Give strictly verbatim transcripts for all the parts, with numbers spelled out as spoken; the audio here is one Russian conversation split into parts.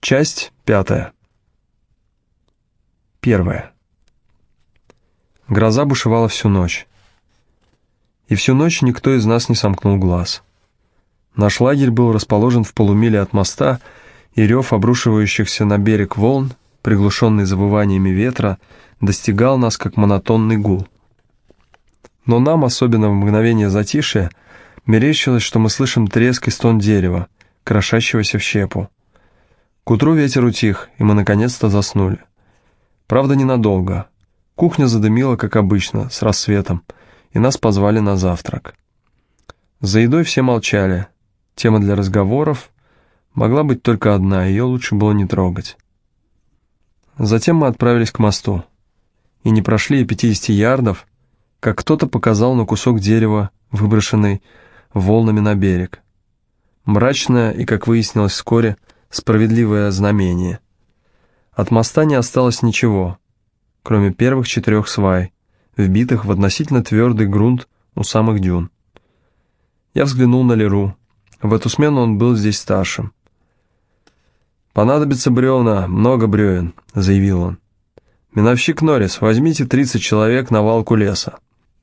Часть пятая. Первая. Гроза бушевала всю ночь. И всю ночь никто из нас не сомкнул глаз. Наш лагерь был расположен в полумиле от моста, и рев обрушивающихся на берег волн, приглушенный завываниями ветра, достигал нас, как монотонный гул. Но нам, особенно в мгновение затишья, мерещилось, что мы слышим треск и стон дерева, крошащегося в щепу. К утру ветер утих, и мы наконец-то заснули. Правда, ненадолго. Кухня задымила, как обычно, с рассветом, и нас позвали на завтрак. За едой все молчали. Тема для разговоров могла быть только одна, ее лучше было не трогать. Затем мы отправились к мосту. И не прошли и пятидесяти ярдов, как кто-то показал на кусок дерева, выброшенный волнами на берег. Мрачное и, как выяснилось вскоре, справедливое знамение. От моста не осталось ничего, кроме первых четырех свай, вбитых в относительно твердый грунт у самых дюн. Я взглянул на Леру. В эту смену он был здесь старшим. «Понадобится бревна, много бревен», — заявил он. «Миновщик Норрис, возьмите тридцать человек на валку леса».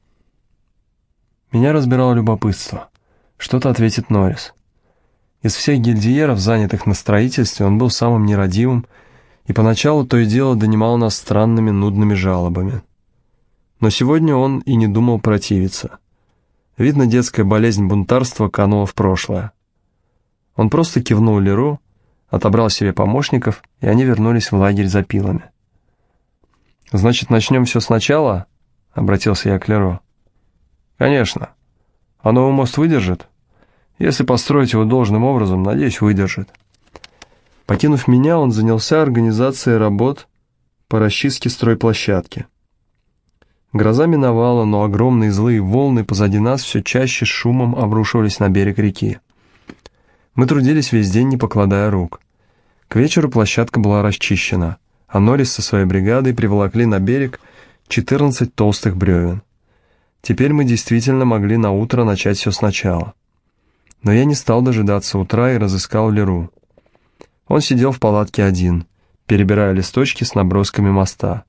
Меня разбирало любопытство. Что-то ответит Норрис. Из всех гильдиеров, занятых на строительстве, он был самым нерадивым, и поначалу то и дело донимал нас странными нудными жалобами. Но сегодня он и не думал противиться. Видно, детская болезнь бунтарства канула в прошлое. Он просто кивнул Леру, отобрал себе помощников, и они вернулись в лагерь за пилами. «Значит, начнем все сначала?» — обратился я к Леру. «Конечно. А новый мост выдержит? Если построить его должным образом, надеюсь, выдержит». Покинув меня, он занялся организацией работ по расчистке стройплощадки. Гроза миновала, но огромные злые волны позади нас все чаще с шумом обрушивались на берег реки. Мы трудились весь день, не покладая рук. К вечеру площадка была расчищена, а Норрис со своей бригадой приволокли на берег четырнадцать толстых бревен. Теперь мы действительно могли на утро начать все сначала. Но я не стал дожидаться утра и разыскал Леру. Он сидел в палатке один, перебирая листочки с набросками моста.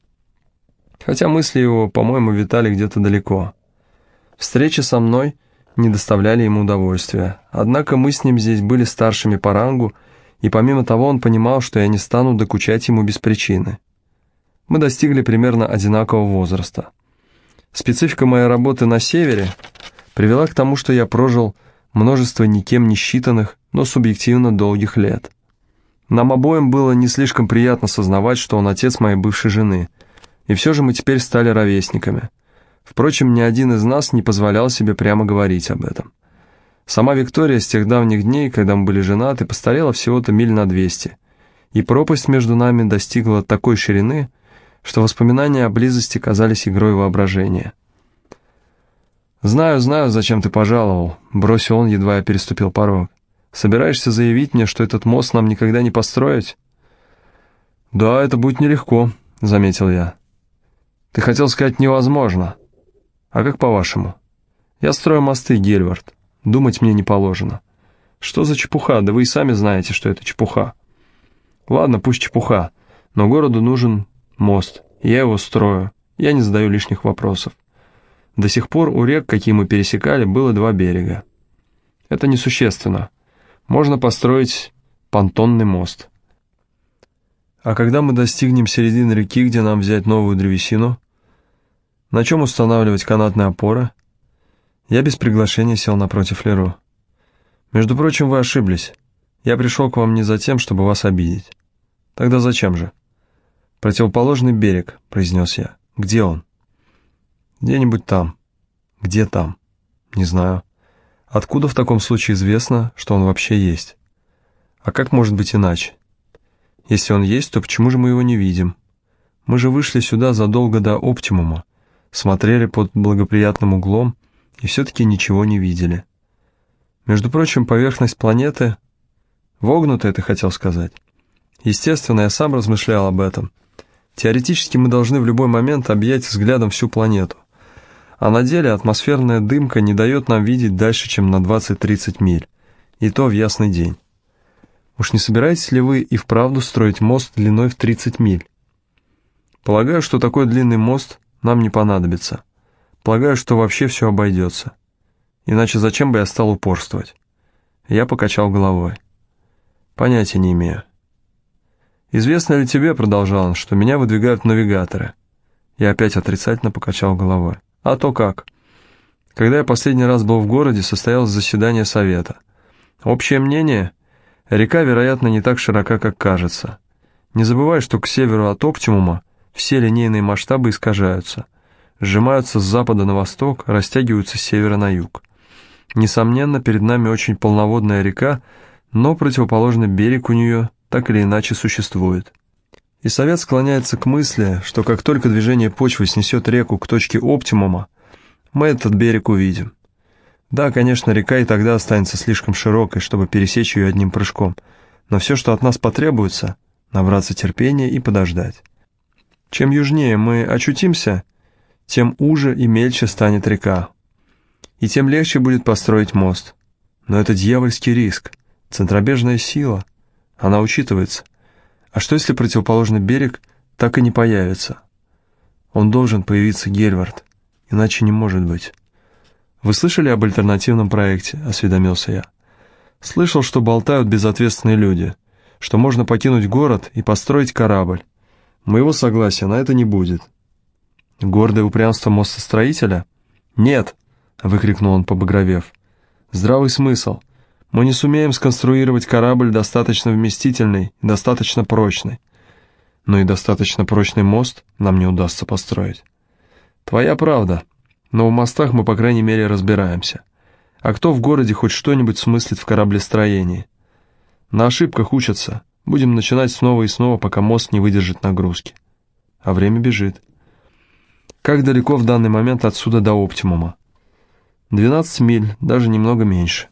Хотя мысли его, по-моему, витали где-то далеко. Встречи со мной не доставляли ему удовольствия, однако мы с ним здесь были старшими по рангу, и помимо того он понимал, что я не стану докучать ему без причины. Мы достигли примерно одинакового возраста. Специфика моей работы на севере привела к тому, что я прожил множество никем не считанных, но субъективно долгих лет. Нам обоим было не слишком приятно сознавать, что он отец моей бывшей жены, и все же мы теперь стали ровесниками. Впрочем, ни один из нас не позволял себе прямо говорить об этом. Сама Виктория с тех давних дней, когда мы были женаты, постарела всего-то миль на двести, и пропасть между нами достигла такой ширины, что воспоминания о близости казались игрой воображения. «Знаю, знаю, зачем ты пожаловал», — бросил он, едва я переступил порог. «Собираешься заявить мне, что этот мост нам никогда не построить?» «Да, это будет нелегко», — заметил я. «Ты хотел сказать невозможно. А как по-вашему? Я строю мосты, Гильвард. Думать мне не положено. Что за чепуха? Да вы и сами знаете, что это чепуха. Ладно, пусть чепуха, но городу нужен мост. Я его строю. Я не задаю лишних вопросов. До сих пор у рек, какие мы пересекали, было два берега. Это несущественно. Можно построить понтонный мост. А когда мы достигнем середины реки, где нам взять новую древесину? На чем устанавливать канатные опоры? Я без приглашения сел напротив Леру. Между прочим, вы ошиблись. Я пришел к вам не за тем, чтобы вас обидеть. Тогда зачем же? Противоположный берег, произнес я. Где он? Где-нибудь там. Где там? Не знаю. Откуда в таком случае известно, что он вообще есть? А как может быть иначе? Если он есть, то почему же мы его не видим? Мы же вышли сюда задолго до оптимума, смотрели под благоприятным углом и все-таки ничего не видели. Между прочим, поверхность планеты... Вогнутая, ты хотел сказать? Естественно, я сам размышлял об этом. Теоретически мы должны в любой момент объять взглядом всю планету. А на деле атмосферная дымка не дает нам видеть дальше, чем на двадцать-тридцать миль. И то в ясный день. Уж не собираетесь ли вы и вправду строить мост длиной в тридцать миль? Полагаю, что такой длинный мост нам не понадобится. Полагаю, что вообще все обойдется. Иначе зачем бы я стал упорствовать? Я покачал головой. Понятия не имею. Известно ли тебе, продолжал он, что меня выдвигают навигаторы? Я опять отрицательно покачал головой. А то как? Когда я последний раз был в городе, состоялось заседание совета. Общее мнение? Река, вероятно, не так широка, как кажется. Не забывай, что к северу от оптимума все линейные масштабы искажаются, сжимаются с запада на восток, растягиваются с севера на юг. Несомненно, перед нами очень полноводная река, но противоположный берег у нее так или иначе существует. И совет склоняется к мысли, что как только движение почвы снесет реку к точке оптимума, мы этот берег увидим. Да, конечно, река и тогда останется слишком широкой, чтобы пересечь ее одним прыжком, но все, что от нас потребуется, набраться терпения и подождать. Чем южнее мы очутимся, тем уже и мельче станет река, и тем легче будет построить мост. Но это дьявольский риск, центробежная сила, она учитывается. А что, если противоположный берег так и не появится? Он должен появиться, Гельвард, иначе не может быть. «Вы слышали об альтернативном проекте?» — осведомился я. «Слышал, что болтают безответственные люди, что можно покинуть город и построить корабль. Моего согласия на это не будет». «Гордое упрямство мостостроителя?» «Нет!» — выкрикнул он, побагровев. «Здравый смысл. Мы не сумеем сконструировать корабль достаточно вместительный и достаточно прочный. Но и достаточно прочный мост нам не удастся построить». «Твоя правда. Но в мостах мы, по крайней мере, разбираемся. А кто в городе хоть что-нибудь смыслит в кораблестроении? На ошибках учатся. Будем начинать снова и снова, пока мост не выдержит нагрузки. А время бежит. Как далеко в данный момент отсюда до оптимума? двенадцать миль, даже немного меньше.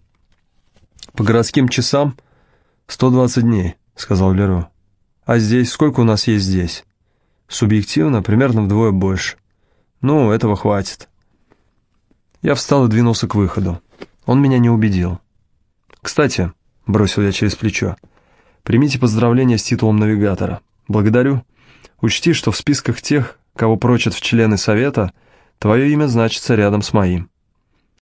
По городским часам сто двадцать дней, сказал Леро. А здесь, сколько у нас есть здесь? Субъективно, примерно вдвое больше. Ну, этого хватит. Я встал и двинулся к выходу. Он меня не убедил. «Кстати», — бросил я через плечо, — «примите поздравления с титулом навигатора. Благодарю. Учти, что в списках тех, кого прочат в члены совета, твое имя значится рядом с моим».